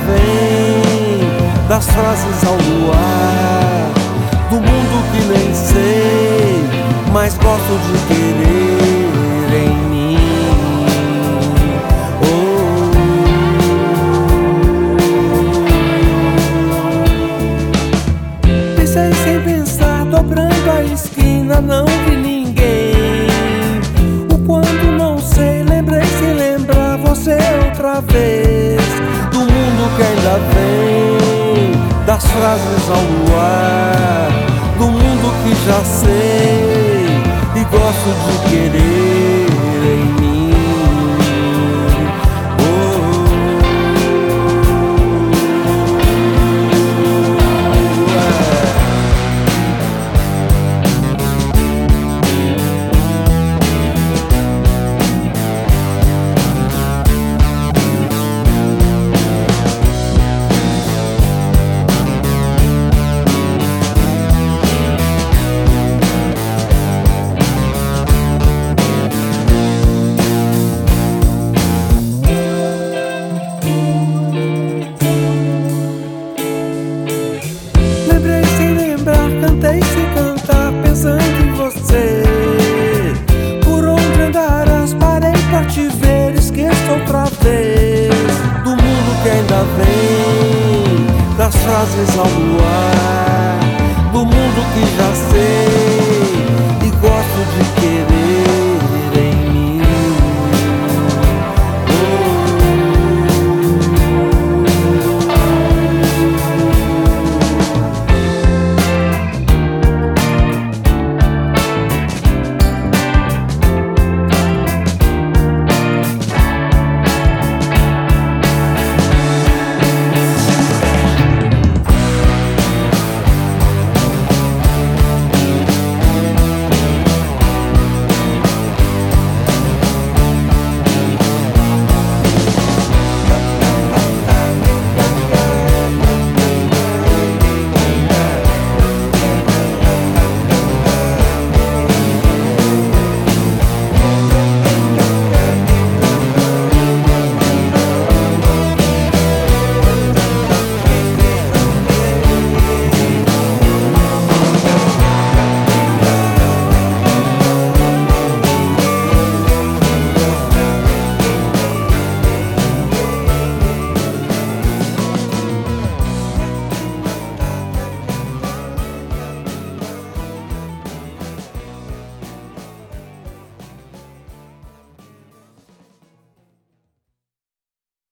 vem, das frases ao luar, do mundo que nem sei, mas gosto de querer em mim. Pensei sem pensar, dobrando a esquina, não vi ninguém. O quando não sei, lembrei sem lembrar você outra vez. Do mundo que ainda vem, das frases ao luar, do mundo que já sei e gosto de querer em mim. Cantei sem cantar, pensando em você. Por onde andarás, parei pra te ver, esqueço outra vez. Do mundo que ainda vem, das frases ao luar,